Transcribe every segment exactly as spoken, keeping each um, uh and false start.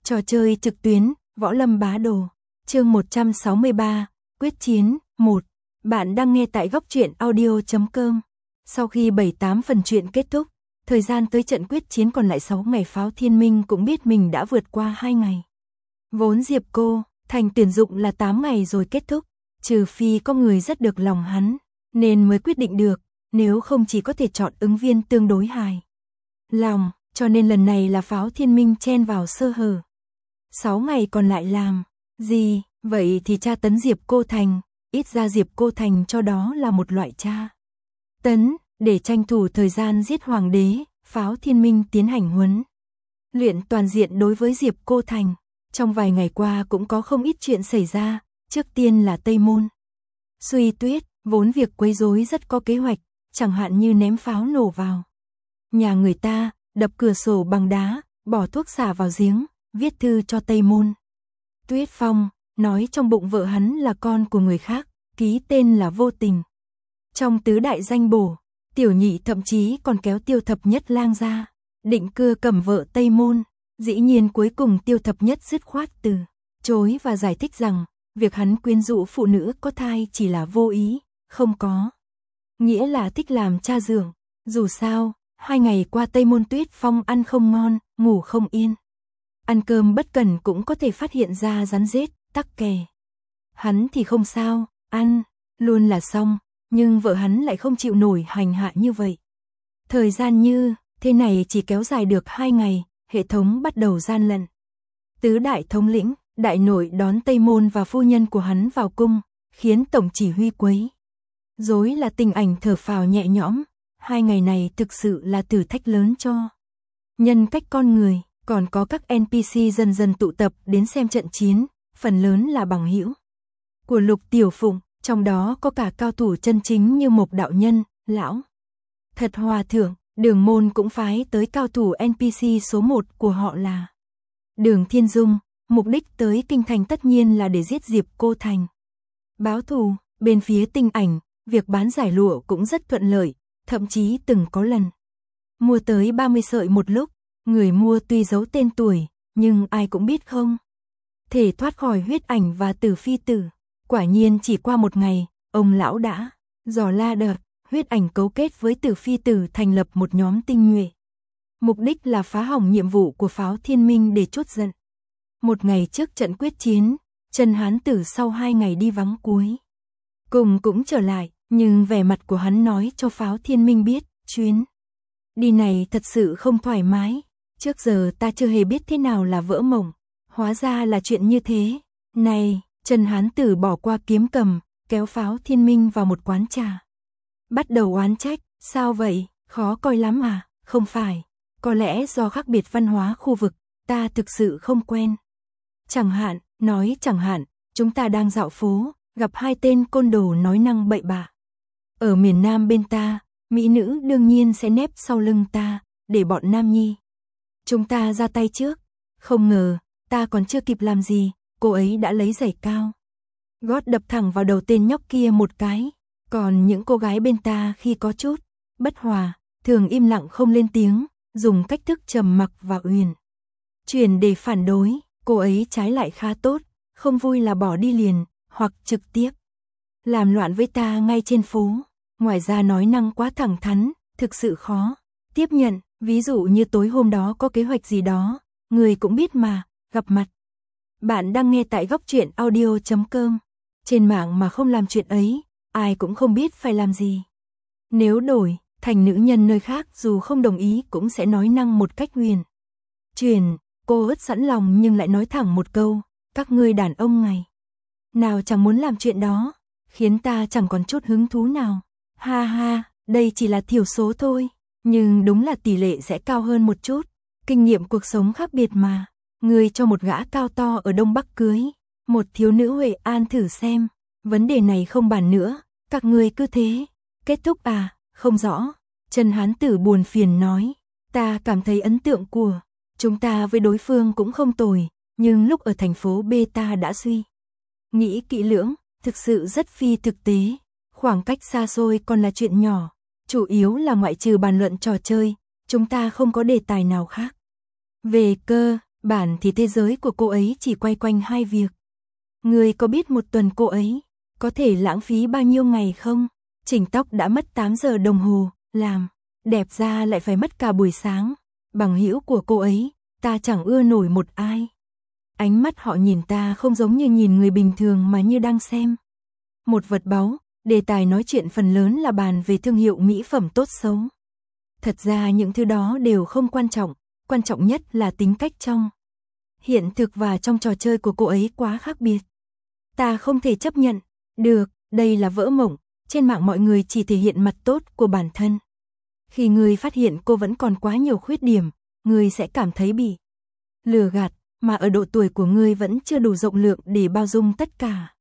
Trò chơi trực tuyến, Võ Lâm Bá Đồ. Chương một trăm sáu mươi ba, Quyết chiến, một. Bạn đang nghe tại góc truyện audio chấm com. Sau khi bảy tám phần truyện kết thúc, thời gian tới trận quyết chiến còn lại sáu ngày, Pháo Thiên Minh cũng biết mình đã vượt qua hai ngày. Vốn Diệp Cô Thành tuyển dụng là tám ngày rồi kết thúc, trừ phi có người rất được lòng hắn, nên mới quyết định được, nếu không chỉ có thể chọn ứng viên tương đối hài lòng, cho nên lần này là Pháo Thiên Minh chen vào sơ hở. sáu ngày còn lại làm gì? Vậy thì tra tấn Diệp Cô Thành, ít ra Diệp Cô Thành cho đó là một loại tra tấn, để tranh thủ thời gian giết hoàng đế. Pháo Thiên Minh tiến hành huấn luyện toàn diện đối với Diệp Cô Thành. Trong vài ngày qua cũng có không ít chuyện xảy ra, trước tiên là Tây Môn Suy Tuyết, vốn việc quấy rối rất có kế hoạch, chẳng hạn như ném pháo nổ vào nhà người ta, đập cửa sổ bằng đá, bỏ thuốc xả vào giếng, viết thư cho Tây Môn Tuyết Phong, nói trong bụng vợ hắn là con của người khác, ký tên là vô tình. Trong tứ đại danh bổ, Tiểu Nhị thậm chí còn kéo Tiêu Thập Nhất lang ra, định cưa cầm vợ Tây Môn. Dĩ nhiên cuối cùng Tiêu Thập Nhất dứt khoát từ chối và giải thích rằng, việc hắn quyến rũ phụ nữ có thai chỉ là vô ý, không có nghĩa là thích làm cha dượng. Dù sao, hai ngày qua Tây Môn Tuyết Phong ăn không ngon, ngủ không yên. Ăn cơm bất cẩn cũng có thể phát hiện ra rắn rết, tắc kè. Hắn thì không sao, ăn luôn là xong, nhưng vợ hắn lại không chịu nổi hành hạ như vậy. Thời gian như thế này chỉ kéo dài được hai ngày, hệ thống bắt đầu gian lận. Tứ đại thống lĩnh, đại nội đón Tây Môn và phu nhân của hắn vào cung, khiến tổng chỉ huy quấy rối là tình ảnh thở phào nhẹ nhõm. Hai ngày này thực sự là thử thách lớn cho nhân cách con người, còn có các en pê xê dần dần tụ tập đến xem trận chiến, phần lớn là bằng hữu của Lục Tiểu Phụng, trong đó có cả cao thủ chân chính như Mộc đạo nhân, lão Thật Hòa thượng. Đường Môn cũng phái tới cao thủ en pê xê số một của họ là Đường Thiên Dung, mục đích tới kinh thành tất nhiên là để giết Diệp Cô Thành, báo thù. Bên phía Tinh Ảnh, việc bán giải lụa cũng rất thuận lợi, thậm chí từng có lần mua tới ba mươi sợi một lúc. Người mua tuy giấu tên tuổi, nhưng ai cũng biết không thể thoát khỏi Huyết Ảnh và Tử Phi Tử. Quả nhiên chỉ qua một ngày, ông lão đã dò la đợt Huyết Ảnh cấu kết với Tử Phi Tử thành lập một nhóm tinh nhuệ. Mục đích là phá hỏng nhiệm vụ của Pháo Thiên Minh để chốt giận. Một ngày trước trận quyết chiến, Trần Hán Tử sau hai ngày đi vắng cuối cùng cũng trở lại, nhưng vẻ mặt của hắn nói cho Pháo Thiên Minh biết, chuyến đi này thật sự không thoải mái. Trước giờ ta chưa hề biết thế nào là vỡ mộng, hóa ra là chuyện như thế. Này, Trần Hán Tử bỏ qua kiếm cầm, kéo Pháo Thiên Minh vào một quán trà. Bắt đầu oán trách, sao vậy, khó coi lắm à? Không phải, có lẽ do khác biệt văn hóa khu vực, ta thực sự không quen. Chẳng hạn, nói chẳng hạn, chúng ta đang dạo phố, gặp hai tên côn đồ nói năng bậy bạ. Ở miền Nam bên ta, mỹ nữ đương nhiên sẽ nép sau lưng ta, để bọn nam nhi chúng ta ra tay trước. Không ngờ, ta còn chưa kịp làm gì, cô ấy đã lấy giày cao gót đập thẳng vào đầu tên nhóc kia một cái. Còn những cô gái bên ta khi có chút bất hòa, thường im lặng không lên tiếng, dùng cách thức trầm mặc và uyển chuyển để phản đối. Cô ấy trái lại khá tốt, không vui là bỏ đi liền, hoặc trực tiếp làm loạn với ta ngay trên phố. Ngoài ra nói năng quá thẳng thắn, thực sự khó tiếp nhận. Ví dụ như tối hôm đó có kế hoạch gì đó, người cũng biết mà, gặp mặt. Bạn đang nghe tại góc truyện audio chấm com. Trên mạng mà không làm chuyện ấy, ai cũng không biết phải làm gì. Nếu đổi thành nữ nhân nơi khác, dù không đồng ý cũng sẽ nói năng một cách huyền chuyển. Cô ớt sẵn lòng nhưng lại nói thẳng một câu, các ngươi đàn ông ngày nào chẳng muốn làm chuyện đó, khiến ta chẳng còn chút hứng thú nào. Ha ha, đây chỉ là thiểu số thôi, nhưng đúng là tỷ lệ sẽ cao hơn một chút. Kinh nghiệm cuộc sống khác biệt mà. Ngươi cho một gã cao to ở Đông Bắc cưới một thiếu nữ Huệ An thử xem. Vấn đề này không bàn nữa, các ngươi cứ thế kết thúc à? Không rõ. Trần Hán Tử buồn phiền nói, ta cảm thấy ấn tượng của chúng ta với đối phương cũng không tồi, nhưng lúc ở thành phố B ta đã suy nghĩ kỹ lưỡng, thực sự rất phi thực tế. Khoảng cách xa xôi còn là chuyện nhỏ, chủ yếu là ngoại trừ bàn luận trò chơi, chúng ta không có đề tài nào khác. Về cơ Bản thì thế giới của cô ấy chỉ quay quanh hai việc. Ngươi có biết một tuần cô ấy có thể lãng phí bao nhiêu ngày không? Chỉnh tóc đã mất tám giờ đồng hồ, làm đẹp da lại phải mất cả buổi sáng. Bằng hữu của cô ấy, ta chẳng ưa nổi một ai. Ánh mắt họ nhìn ta không giống như nhìn người bình thường mà như đang xem một vật báu. Đề tài nói chuyện phần lớn là bàn về thương hiệu mỹ phẩm tốt xấu. Thật ra những thứ đó đều không quan trọng, quan trọng nhất là tính cách trong hiện thực và trong trò chơi của cô ấy quá khác biệt. Ta không thể chấp nhận được, đây là vỡ mộng, trên mạng mọi người chỉ thể hiện mặt tốt của bản thân. Khi ngươi phát hiện cô vẫn còn quá nhiều khuyết điểm, ngươi sẽ cảm thấy bị lừa gạt, mà ở độ tuổi của ngươi vẫn chưa đủ rộng lượng để bao dung tất cả.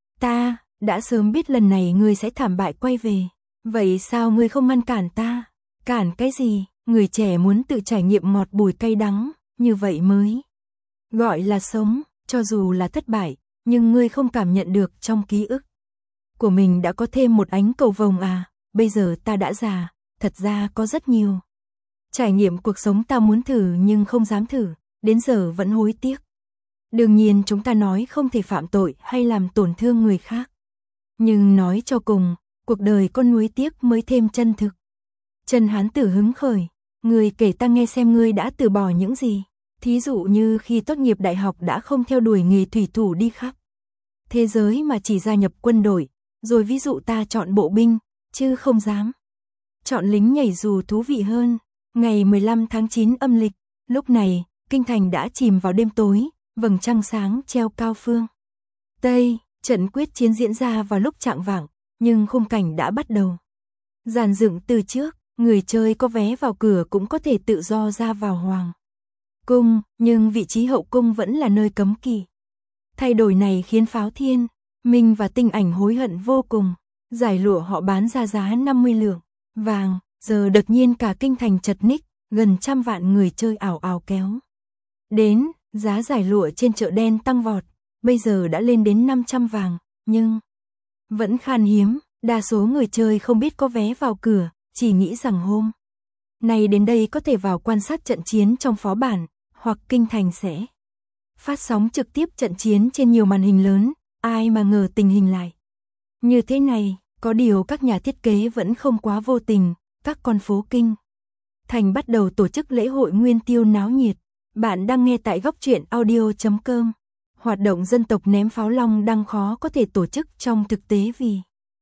Ta đã sớm biết lần này ngươi sẽ thảm bại quay về, vậy sao ngươi không ngăn cản ta? Cản cái gì? Người trẻ muốn tự trải nghiệm ngọt bùi cay đắng, như vậy mới gọi là sống, cho dù là thất bại, nhưng ngươi không cảm nhận được trong ký ức của mình đã có thêm một ánh cầu vồng à? Bây giờ ta đã già, thật ra có rất nhiều trải nghiệm cuộc sống ta muốn thử nhưng không dám thử, đến giờ vẫn hối tiếc. Đương nhiên chúng ta nói không thể phạm tội hay làm tổn thương người khác. Nhưng nói cho cùng, cuộc đời con nuối tiếc mới thêm chân thực. Trần Hán Tử hứng khởi, ngươi kể ta nghe xem ngươi đã từ bỏ những gì. Thí dụ như khi tốt nghiệp đại học đã không theo đuổi nghề thủy thủ đi khắp thế giới mà chỉ gia nhập quân đội, rồi ví dụ ta chọn bộ binh, chứ không dám chọn lính nhảy dù thú vị hơn. Ngày mười lăm tháng chín âm lịch, lúc này, kinh thành đã chìm vào đêm tối, vầng trăng sáng treo cao phương Tây. Trận quyết chiến diễn ra vào lúc chạng vạng, nhưng khung cảnh đã bắt đầu dàn dựng từ trước, người chơi có vé vào cửa cũng có thể tự do ra vào hoàng cung, nhưng vị trí hậu cung vẫn là nơi cấm kỵ. Thay đổi này khiến Pháo Thiên, Minh và Tinh Ảnh hối hận vô cùng. Giải lụa họ bán ra giá năm mươi lượng vàng, giờ đột nhiên cả kinh thành chật ních, gần trăm vạn người chơi ảo ảo kéo đến, giá giải lụa trên chợ đen tăng vọt. Bây giờ đã lên đến năm trăm vàng, nhưng vẫn khan hiếm, đa số người chơi không biết có vé vào cửa, chỉ nghĩ rằng hôm nay đến đây có thể vào quan sát trận chiến trong phó bản, hoặc kinh thành sẽ phát sóng trực tiếp trận chiến trên nhiều màn hình lớn, ai mà ngờ tình hình lại như thế này. Có điều các nhà thiết kế vẫn không quá vô tình, các con phố kinh thành bắt đầu tổ chức lễ hội Nguyên Tiêu náo nhiệt. Bạn đang nghe tại góc truyện audio chấm com. Hoạt động dân tộc ném pháo long đang khó có thể tổ chức trong thực tế vì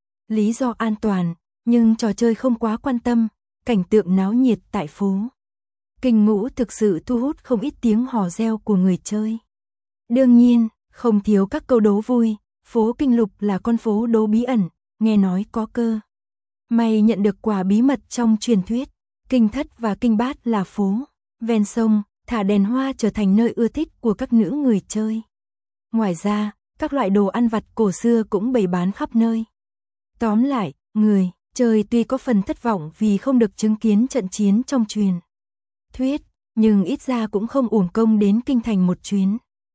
lý do an toàn, nhưng trò chơi không quá quan tâm, cảnh tượng náo nhiệt tại phố Kinh Ngũ thực sự thu hút không ít tiếng hò reo của người chơi. Đương nhiên, không thiếu các câu đố vui, phố Kinh Lục là con phố đố bí ẩn, nghe nói có cơ may nhận được quà bí mật trong truyền thuyết. Kinh Thất và Kinh Bát là phố ven sông, thả đèn hoa trở thành nơi ưa thích của các nữ người chơi. Ngoài ra, các loại đồ ăn vặt cổ xưa cũng bày bán khắp nơi. Tóm lại, người chơi tuy có phần thất vọng vì không được chứng kiến trận chiến trong truyền thuyết, nhưng ít ra cũng không uổng công đến kinh thành một chuyến.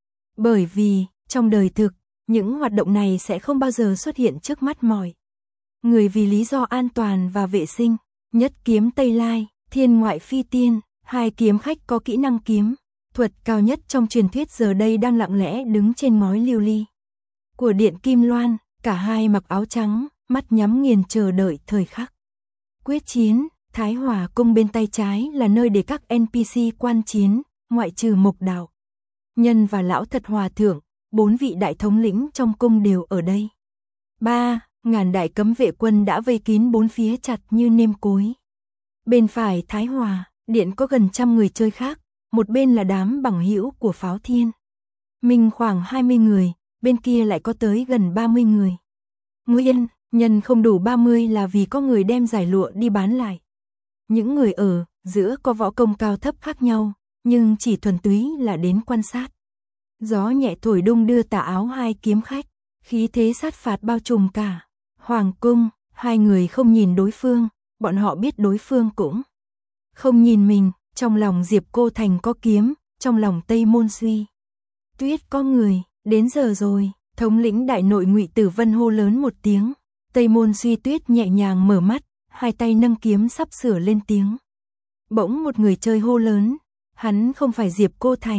Bởi vì, trong đời thực, những hoạt động này sẽ không bao giờ xuất hiện trước mắt mọi người vì lý do an toàn và vệ sinh. Nhất kiếm Tây Lai, Thiên Ngoại Phi Tiên, hai kiếm khách có kỹ năng kiếm thuật cao nhất trong truyền thuyết giờ đây đang lặng lẽ đứng trên ngói lưu ly của điện Kim Loan, cả hai mặc áo trắng, mắt nhắm nghiền chờ đợi thời khắc quyết chiến. Thái Hòa cung bên tay trái là nơi để các en pê xê quan chiến, ngoại trừ Mộc Đạo Nhân và Lão Thật Hòa Thượng, bốn vị đại thống lĩnh trong cung đều ở đây. Ba ngàn đại cấm vệ quân đã vây kín bốn phía chặt như nêm cối. Bên phải Thái Hòa điện có gần trăm người chơi khác, một bên là đám bằng hữu của Pháo Thiên Minh khoảng hai mươi người, bên kia lại có tới gần ba mươi người. Nguyên nhân không đủ ba mươi là vì có người đem giải lụa đi bán lại. Những người ở giữa có võ công cao thấp khác nhau, nhưng chỉ thuần túy là đến quan sát. Gió nhẹ thổi đung đưa tà áo hai kiếm khách, khí thế sát phạt bao trùm cả hoàng cung. Hai người không nhìn đối phương, bọn họ biết đối phương cũng không nhìn mình. Trong lòng Diệp Cô Thành có kiếm, trong lòng Tây Môn Suy Tuyết có người. Đến giờ rồi, thống lĩnh đại nội Ngụy Tử Vân hô lớn một tiếng. Tây Môn Suy Tuyết nhẹ nhàng mở mắt, hai tay nâng kiếm sắp sửa lên tiếng. Bỗng một người chơi hô lớn, hắn không phải Diệp Cô Thành,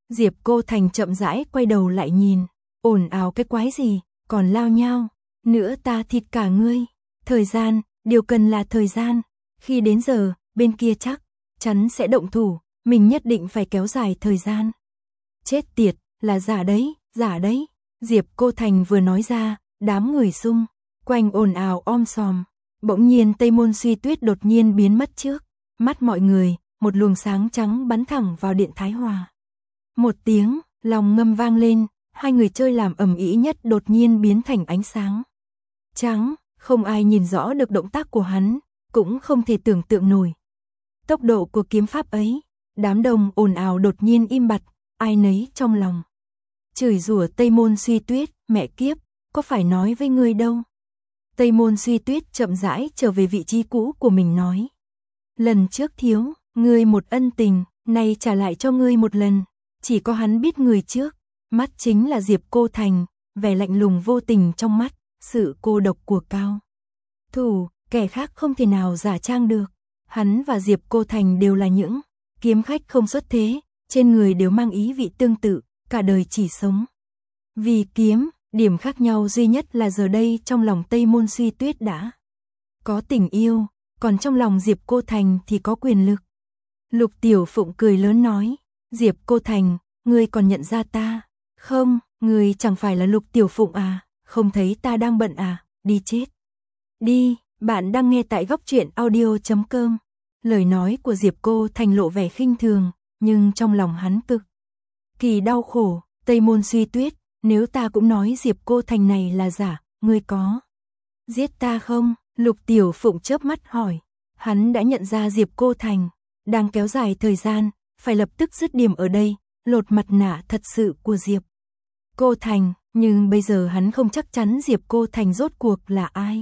Diệp Cô Thành chậm rãi quay đầu lại nhìn, ồn ào cái quái gì, còn lao nhau, nữa ta thịt cả ngươi. Thời gian, điều cần là thời gian, khi đến giờ, bên kia chắc chắn sẽ động thủ, mình nhất định phải kéo dài thời gian. Chết tiệt, là giả đấy, giả đấy. Diệp Cô Thành vừa nói ra, đám người xung quanh ồn ào om sòm. Bỗng nhiên Tây Môn Suy Tuyết đột nhiên biến mất trước mắt mọi người, một luồng sáng trắng bắn thẳng vào điện Thái Hòa. Một tiếng lòng ngâm vang lên, hai người chơi làm ầm ĩ nhất đột nhiên biến thành ánh sáng trắng, không ai nhìn rõ được động tác của hắn, cũng không thể tưởng tượng nổi tốc độ của kiếm pháp ấy. Đám đông ồn ào đột nhiên im bặt, ai nấy trong lòng chửi rủa Tây Môn Suy Tuyết, mẹ kiếp, có phải nói với ngươi đâu. Tây Môn Suy Tuyết chậm rãi trở về vị trí cũ của mình nói. Lần trước thiếu, ngươi một ân tình, nay trả lại cho ngươi một lần. Chỉ có hắn biết người trước, mắt chính là Diệp Cô Thành, vẻ lạnh lùng vô tình trong mắt, sự cô độc của cao thủ, kẻ khác không thể nào giả trang được. Hắn và Diệp Cô Thành đều là những kiếm khách không xuất thế, trên người đều mang ý vị tương tự, cả đời chỉ sống vì kiếm. Điểm khác nhau duy nhất là giờ đây trong lòng Tây Môn Suy Tuyết đã có tình yêu, còn trong lòng Diệp Cô Thành thì có quyền lực. Lục Tiểu Phụng cười lớn nói, Diệp Cô Thành, ngươi còn nhận ra ta? Không, ngươi chẳng phải là Lục Tiểu Phụng à, không thấy ta đang bận à, đi chết. Đi, bạn đang nghe tại góc truyện audio chấm com. Lời nói của Diệp Cô Thành lộ vẻ khinh thường, nhưng trong lòng hắn cực kỳ đau khổ. Tây Môn Suy Tuyết, nếu ta cũng nói Diệp Cô Thành này là giả, ngươi có giết ta không? Lục Tiểu Phụng chớp mắt hỏi. Hắn đã nhận ra Diệp Cô Thành đang kéo dài thời gian, phải lập tức dứt điểm ở đây, lột mặt nạ thật sự của Diệp Cô Thành, nhưng bây giờ hắn không chắc chắn Diệp Cô Thành rốt cuộc là ai.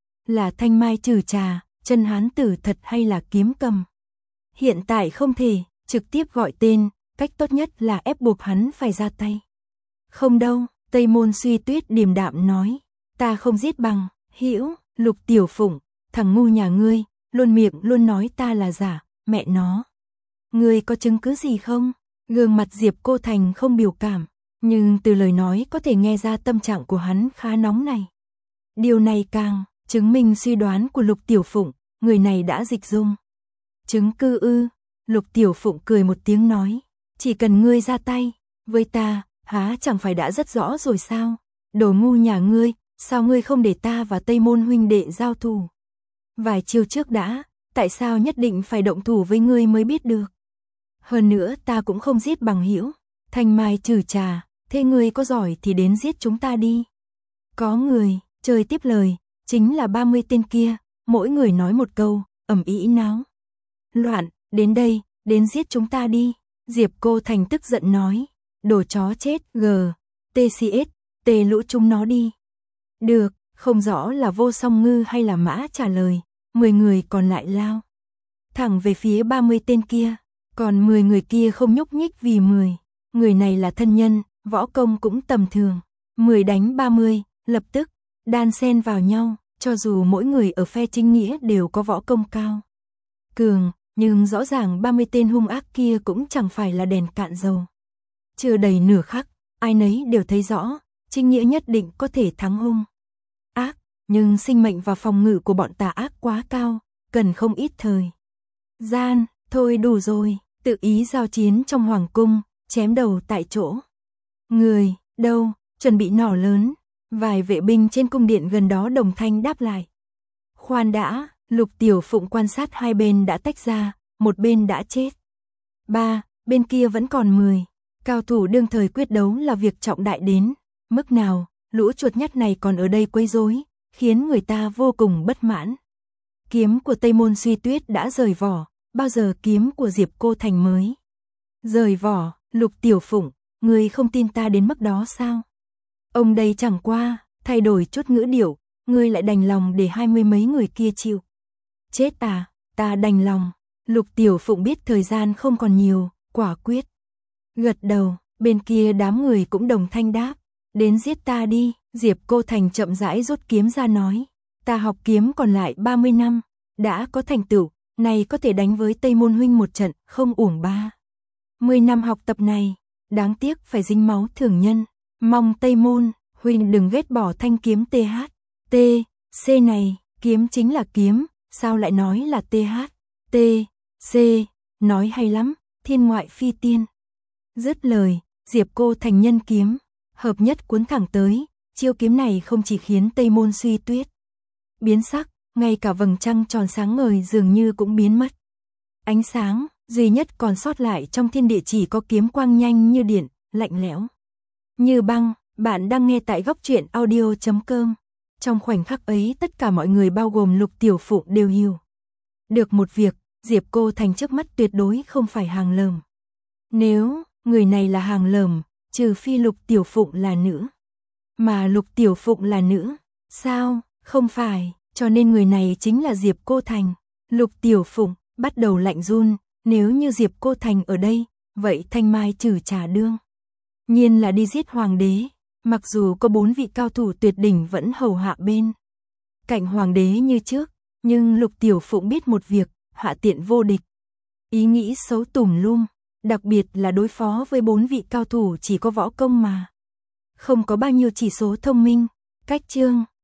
Là Thanh Mai Trừ Trà, Chân Hán Tử thật hay là Kiếm Cầm? Hiện tại không thể trực tiếp gọi tên, cách tốt nhất là ép buộc hắn phải ra tay. Không đâu, Tây Môn Suy Tuyết điềm đạm nói, ta không giết bằng hữu. Lục Tiểu Phụng, thằng ngu nhà ngươi, luôn miệng luôn nói ta là giả, mẹ nó. Ngươi có chứng cứ gì không? Gương mặt Diệp Cô Thành không biểu cảm, nhưng từ lời nói có thể nghe ra tâm trạng của hắn khá nóng này. Điều này càng chứng minh suy đoán của Lục Tiểu Phụng, người này đã dịch dung. Chứng cứ ư? Lục Tiểu Phụng cười một tiếng nói, chỉ cần ngươi ra tay với ta, há chẳng phải đã rất rõ rồi sao? Đồ ngu nhà ngươi, sao ngươi không để ta và Tây Môn huynh đệ giao thủ vài chiêu trước đã, tại sao nhất định phải động thủ với ngươi mới biết được? Hơn nữa ta cũng không giết bằng hữu. Thanh Mai Trừ Trà, thế ngươi có giỏi thì đến giết chúng ta đi. Có người chơi tiếp lời, chính là ba mươi tên kia, mỗi người nói một câu, ầm ĩ náo loạn, đến đây, đến giết chúng ta đi. Diệp Cô Thành tức giận nói, đồ chó chết, g, tê xê ét, tê lũ chúng nó đi. Được, không rõ là Vô Song Ngư hay là Mã trả lời, mười người còn lại lao thẳng về phía ba mươi tên kia, còn mười người kia không nhúc nhích vì mười người này là thân nhân, võ công cũng tầm thường. mười đánh ba mươi, lập tức đan xen vào nhau, cho dù mỗi người ở phe chính nghĩa đều có võ công cao cường, nhưng rõ ràng ba mươi tên hung ác kia cũng chẳng phải là đèn cạn dầu. Chưa đầy nửa khắc, ai nấy đều thấy rõ, chính nghĩa nhất định có thể thắng hung ác, nhưng sinh mệnh và phòng ngự của bọn tà ác quá cao, cần không ít thời gian. Thôi đủ rồi, tự ý giao chiến trong hoàng cung, chém đầu tại chỗ. Người, đâu, chuẩn bị nỏ lớn. Vài vệ binh trên cung điện gần đó đồng thanh đáp lại. Khoan đã, Lục Tiểu Phụng quan sát hai bên đã tách ra, một bên đã chết. Ba, bên kia vẫn còn mười. Cao thủ đương thời quyết đấu là việc trọng đại đến mức nào, lũ chuột nhắt này còn ở đây quấy rối, khiến người ta vô cùng bất mãn. Kiếm của Tây Môn Suy Tuyết đã rời vỏ, bao giờ kiếm của Diệp Cô Thành mới rời vỏ? Lục Tiểu Phụng, ngươi không tin ta đến mức đó sao? Ông đây chẳng qua thay đổi chút ngữ điệu, ngươi lại đành lòng để hai mươi mấy người kia chịu chết à? Ta đành lòng. Lục Tiểu Phụng biết thời gian không còn nhiều, quả quyết gật đầu. Bên kia đám người cũng đồng thanh đáp, đến giết ta đi. Diệp Cô Thành chậm rãi rút kiếm ra nói, ta học kiếm còn lại ba mươi năm, đã có thành tựu, này có thể đánh với Tây Môn huynh một trận, không uổng ba mươi năm học tập này. Đáng tiếc phải dính máu thường nhân. Mong Tây Môn, huynh đừng ghét bỏ thanh kiếm tê hát. T, C này, kiếm chính là kiếm, sao lại nói là tê hát. T, C, nói hay lắm, thiên ngoại phi tiên. Dứt lời, Diệp Cô Thành nhân kiếm, hợp nhất cuốn thẳng tới, chiêu kiếm này không chỉ khiến Tây Môn Suy Tuyết biến sắc, ngay cả vầng trăng tròn sáng ngời dường như cũng biến mất. Ánh sáng duy nhất còn sót lại trong thiên địa chỉ có kiếm quang nhanh như điện, lạnh lẽo như băng. Bạn đang nghe tại góc truyện audio chấm com. Trong khoảnh khắc ấy tất cả mọi người bao gồm Lục Tiểu Phụng đều hiểu được một việc, Diệp Cô Thành trước mắt tuyệt đối không phải hàng lởm. Nếu người này là hàng lởm, trừ phi Lục Tiểu Phụng là nữ. Mà Lục Tiểu Phụng là nữ, sao, không phải, cho nên người này chính là Diệp Cô Thành. Lục Tiểu Phụng bắt đầu lạnh run, nếu như Diệp Cô Thành ở đây, vậy Thanh Mai Trử Trà đương nhiên là đi giết hoàng đế, mặc dù có bốn vị cao thủ tuyệt đỉnh vẫn hầu hạ bên cạnh hoàng đế như trước, nhưng Lục Tiểu Phụng biết một việc, hạ tiện vô địch. Ý nghĩ xấu tùm lum, đặc biệt là đối phó với bốn vị cao thủ chỉ có võ công mà không có bao nhiêu chỉ số thông minh. Cách chương